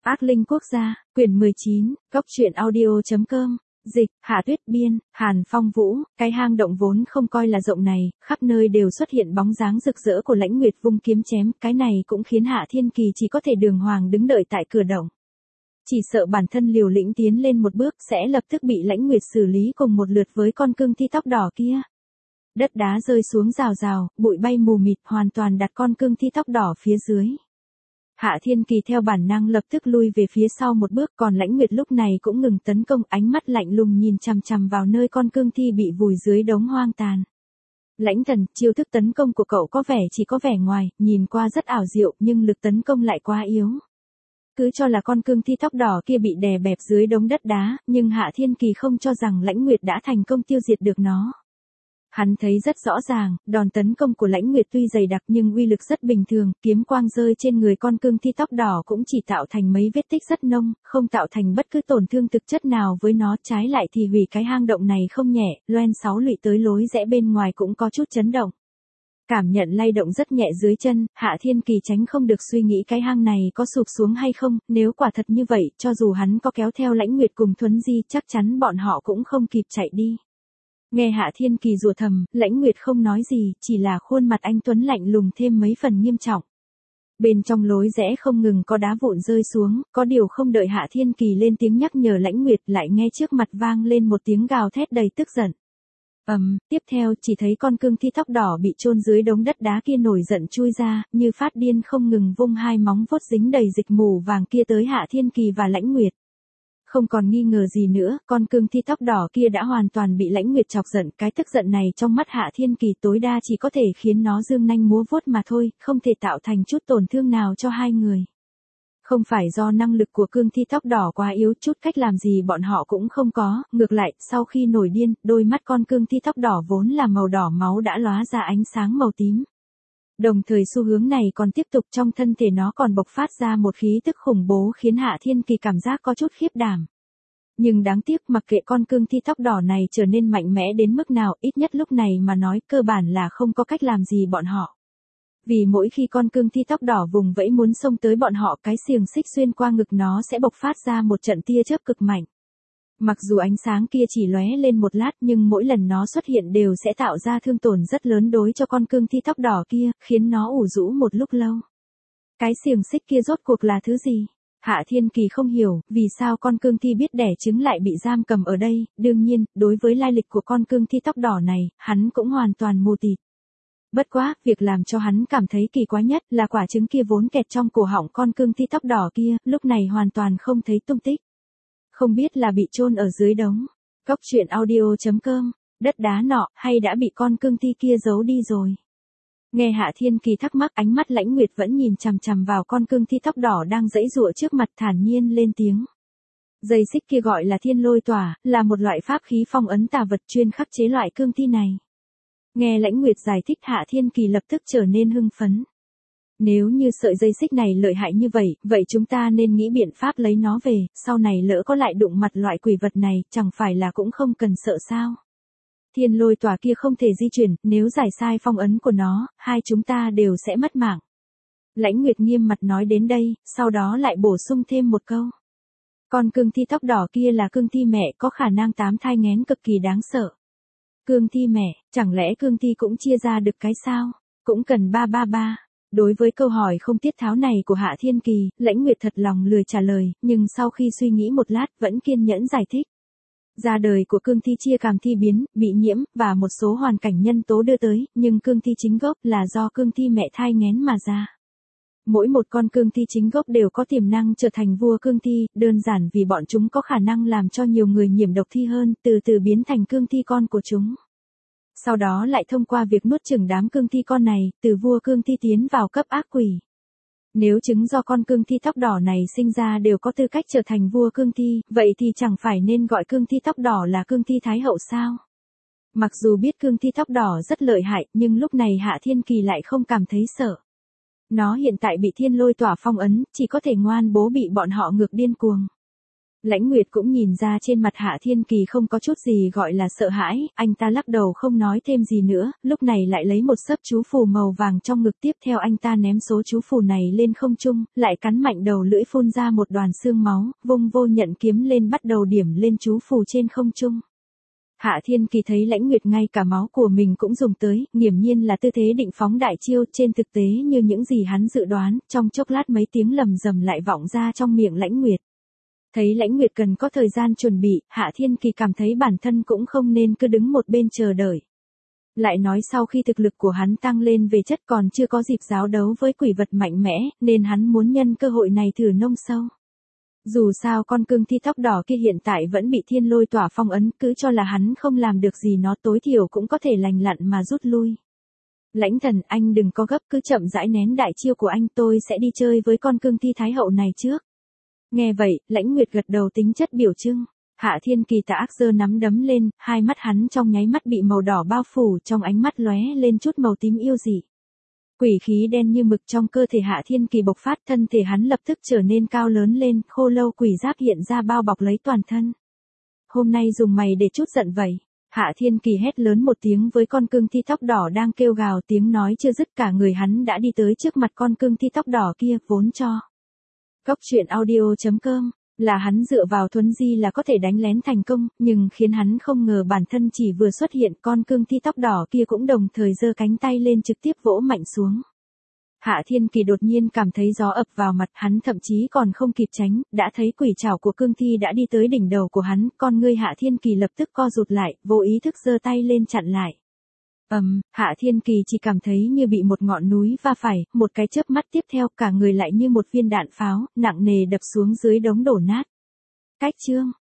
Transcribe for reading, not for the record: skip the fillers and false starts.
Ác linh quốc gia, quyển 19, góc truyện audio.com, dịch, Hạ Tuyết biên, Hàn Phong Vũ, cái hang động vốn không coi là rộng này, khắp nơi đều xuất hiện bóng dáng rực rỡ của Lãnh Nguyệt vung kiếm chém, cái này cũng khiến Hạ Thiên Kỳ chỉ có thể đường hoàng đứng đợi tại cửa động. Chỉ sợ bản thân liều lĩnh tiến lên một bước sẽ lập tức bị Lãnh Nguyệt xử lý cùng một lượt với con cương thi tóc đỏ kia. Đất đá rơi xuống rào rào, bụi bay mù mịt hoàn toàn đặt con cương thi tóc đỏ phía dưới. Hạ Thiên Kỳ theo bản năng lập tức lui về phía sau một bước, còn Lãnh Nguyệt lúc này cũng ngừng tấn công, ánh mắt lạnh lùng nhìn chằm chằm vào nơi con cương thi bị vùi dưới đống hoang tàn. Lãnh Thần, chiêu thức tấn công của cậu có vẻ chỉ có vẻ ngoài, nhìn qua rất ảo diệu nhưng lực tấn công lại quá yếu. Cứ cho là con cương thi tóc đỏ kia bị đè bẹp dưới đống đất đá, nhưng Hạ Thiên Kỳ không cho rằng Lãnh Nguyệt đã thành công tiêu diệt được nó. Hắn thấy rất rõ ràng, đòn tấn công của Lãnh Nguyệt tuy dày đặc nhưng uy lực rất bình thường, kiếm quang rơi trên người con cương thi tóc đỏ cũng chỉ tạo thành mấy vết tích rất nông, không tạo thành bất cứ tổn thương thực chất nào với nó, trái lại thì hủy cái hang động này không nhẹ, loen sáu lụy tới lối rẽ bên ngoài cũng có chút chấn động. Cảm nhận lay động rất nhẹ dưới chân, Hạ Thiên Kỳ tránh không được suy nghĩ cái hang này có sụp xuống hay không, nếu quả thật như vậy, cho dù hắn có kéo theo Lãnh Nguyệt cùng Thuấn Di chắc chắn bọn họ cũng không kịp chạy đi. Nghe Hạ Thiên Kỳ rủa thầm, Lãnh Nguyệt không nói gì, chỉ là khuôn mặt anh tuấn lạnh lùng thêm mấy phần nghiêm trọng. Bên trong lối rẽ không ngừng có đá vụn rơi xuống, có điều không đợi Hạ Thiên Kỳ lên tiếng nhắc nhở Lãnh Nguyệt lại nghe trước mặt vang lên một tiếng gào thét đầy tức giận. Tiếp theo chỉ thấy con cương thi tóc đỏ bị chôn dưới đống đất đá kia nổi giận chui ra, như phát điên không ngừng vung hai móng vuốt dính đầy dịch mù vàng kia tới Hạ Thiên Kỳ và Lãnh Nguyệt. Không còn nghi ngờ gì nữa, con cương thi tóc đỏ kia đã hoàn toàn bị Lãnh Nguyệt chọc giận, cái tức giận này trong mắt Hạ Thiên Kỳ tối đa chỉ có thể khiến nó dương nanh múa vuốt mà thôi, không thể tạo thành chút tổn thương nào cho hai người. Không phải do năng lực của cương thi tóc đỏ quá yếu, chút cách làm gì bọn họ cũng không có, ngược lại, sau khi nổi điên, đôi mắt con cương thi tóc đỏ vốn là màu đỏ máu đã lóa ra ánh sáng màu tím. Đồng thời xu hướng này còn tiếp tục, trong thân thể nó còn bộc phát ra một khí tức khủng bố khiến Hạ Thiên Kỳ cảm giác có chút khiếp đảm. Nhưng đáng tiếc mặc kệ con cương thi tóc đỏ này trở nên mạnh mẽ đến mức nào, ít nhất lúc này mà nói cơ bản là không có cách làm gì bọn họ. Vì mỗi khi con cương thi tóc đỏ vùng vẫy muốn xông tới bọn họ, cái xiềng xích xuyên qua ngực nó sẽ bộc phát ra một trận tia chớp cực mạnh. Mặc dù ánh sáng kia chỉ lóe lên một lát nhưng mỗi lần nó xuất hiện đều sẽ tạo ra thương tổn rất lớn đối cho con cương thi tóc đỏ kia, khiến nó ủ rũ một lúc lâu. Cái xiềng xích kia rốt cuộc là thứ gì? Hạ Thiên Kỳ không hiểu, vì sao con cương thi biết đẻ trứng lại bị giam cầm ở đây, đương nhiên, đối với lai lịch của con cương thi tóc đỏ này, hắn cũng hoàn toàn mù tịt. Bất quá, việc làm cho hắn cảm thấy kỳ quái nhất là quả trứng kia vốn kẹt trong cổ họng con cương thi tóc đỏ kia, lúc này hoàn toàn không thấy tung tích. Không biết là bị chôn ở dưới đống. Góc truyện audio.com, đất đá nọ, hay đã bị con cương thi kia giấu đi rồi. Nghe Hạ Thiên Kỳ thắc mắc, ánh mắt Lãnh Nguyệt vẫn nhìn chằm chằm vào con cương thi tóc đỏ đang giãy giụa trước mặt, thản nhiên lên tiếng. Dây xích kia gọi là Thiên Lôi Tỏa, là một loại pháp khí phong ấn tà vật chuyên khắc chế loại cương thi này. Nghe Lãnh Nguyệt giải thích, Hạ Thiên Kỳ lập tức trở nên hưng phấn. Nếu như sợi dây xích này lợi hại như vậy, vậy chúng ta nên nghĩ biện pháp lấy nó về, sau này lỡ có lại đụng mặt loại quỷ vật này, chẳng phải là cũng không cần sợ sao. Thiên Lôi Tỏa kia không thể di chuyển, nếu giải sai phong ấn của nó, hai chúng ta đều sẽ mất mạng. Lãnh Nguyệt nghiêm mặt nói đến đây, sau đó lại bổ sung thêm một câu. Con cương thi tóc đỏ kia là cương thi mẹ, có khả năng 8 thai nghén cực kỳ đáng sợ. Cương thi mẹ, chẳng lẽ cương thi cũng chia ra được cái sao? Cũng cần 333. Đối với câu hỏi không tiết tháo này của Hạ Thiên Kỳ, Lãnh Nguyệt thật lòng lười trả lời, nhưng sau khi suy nghĩ một lát vẫn kiên nhẫn giải thích. Ra đời của cương thi chia cảm thi biến, bị nhiễm, và một số hoàn cảnh nhân tố đưa tới, nhưng cương thi chính gốc là do cương thi mẹ thai nghén mà ra. Mỗi một con cương thi chính gốc đều có tiềm năng trở thành vua cương thi, đơn giản vì bọn chúng có khả năng làm cho nhiều người nhiễm độc thi hơn, từ từ biến thành cương thi con của chúng. Sau đó lại thông qua việc nuốt chửng đám cương thi con này, từ vua cương thi tiến vào cấp ác quỷ. Nếu trứng do con cương thi tóc đỏ này sinh ra đều có tư cách trở thành vua cương thi, vậy thì chẳng phải nên gọi cương thi tóc đỏ là cương thi thái hậu sao? Mặc dù biết cương thi tóc đỏ rất lợi hại, nhưng lúc này Hạ Thiên Kỳ lại không cảm thấy sợ. Nó hiện tại bị Thiên Lôi Tỏa phong ấn, chỉ có thể ngoan bố bị bọn họ ngược điên cuồng. Lãnh Nguyệt cũng nhìn ra trên mặt Hạ Thiên Kỳ không có chút gì gọi là sợ hãi, anh ta lắc đầu không nói thêm gì nữa, lúc này lại lấy một xấp chú phù màu vàng trong ngực, tiếp theo anh ta ném số chú phù này lên không trung, lại cắn mạnh đầu lưỡi phun ra một đoàn xương máu, vung vô nhận kiếm lên bắt đầu điểm lên chú phù trên không trung. Hạ Thiên Kỳ thấy Lãnh Nguyệt ngay cả máu của mình cũng dùng tới, nghiễm nhiên là tư thế định phóng đại chiêu, trên thực tế như những gì hắn dự đoán, trong chốc lát mấy tiếng lầm rầm lại vọng ra trong miệng Lãnh Nguyệt. Thấy Lãnh Nguyệt cần có thời gian chuẩn bị, Hạ Thiên Kỳ cảm thấy bản thân cũng không nên cứ đứng một bên chờ đợi. Lại nói sau khi thực lực của hắn tăng lên về chất còn chưa có dịp giao đấu với quỷ vật mạnh mẽ, nên hắn muốn nhân cơ hội này thử nông sâu. Dù sao con cương thi tóc đỏ kia hiện tại vẫn bị thiên lôi tỏa phong ấn, cứ cho là hắn không làm được gì nó tối thiểu cũng có thể lành lặn mà rút lui. Lãnh Thần, anh đừng có gấp, cứ chậm rãi nén đại chiêu của anh, tôi sẽ đi chơi với con cương thi thái hậu này trước. Nghe vậy, Lãnh Nguyệt gật đầu tính chất biểu trưng. Hạ Thiên Kỳ tà ác giơ nắm đấm lên, hai mắt hắn trong nháy mắt bị màu đỏ bao phủ, trong ánh mắt lóe lên chút màu tím yêu dị. Quỷ khí đen như mực trong cơ thể Hạ Thiên Kỳ bộc phát, thân thể hắn lập tức trở nên cao lớn lên, khô lâu quỷ giáp hiện ra bao bọc lấy toàn thân. Hôm nay dùng mày để chút giận vậy. Hạ Thiên Kỳ hét lớn một tiếng với con cương thi tóc đỏ đang kêu gào, tiếng nói chưa dứt cả người hắn đã đi tới trước mặt con cương thi tóc đỏ kia, vốn cho. Cốc truyện audio.com, là hắn dựa vào thuấn di là có thể đánh lén thành công, nhưng khiến hắn không ngờ bản thân chỉ vừa xuất hiện con cương thi tóc đỏ kia cũng đồng thời giơ cánh tay lên trực tiếp vỗ mạnh xuống. Hạ Thiên Kỳ đột nhiên cảm thấy gió ập vào mặt, hắn thậm chí còn không kịp tránh, đã thấy quỷ trảo của cương thi đã đi tới đỉnh đầu của hắn, con ngươi Hạ Thiên Kỳ lập tức co rụt lại, vô ý thức giơ tay lên chặn lại. Hạ Thiên Kỳ chỉ cảm thấy như bị một ngọn núi va phải, một cái chớp mắt tiếp theo cả người lại như một viên đạn pháo, nặng nề đập xuống dưới đống đổ nát. Cách chương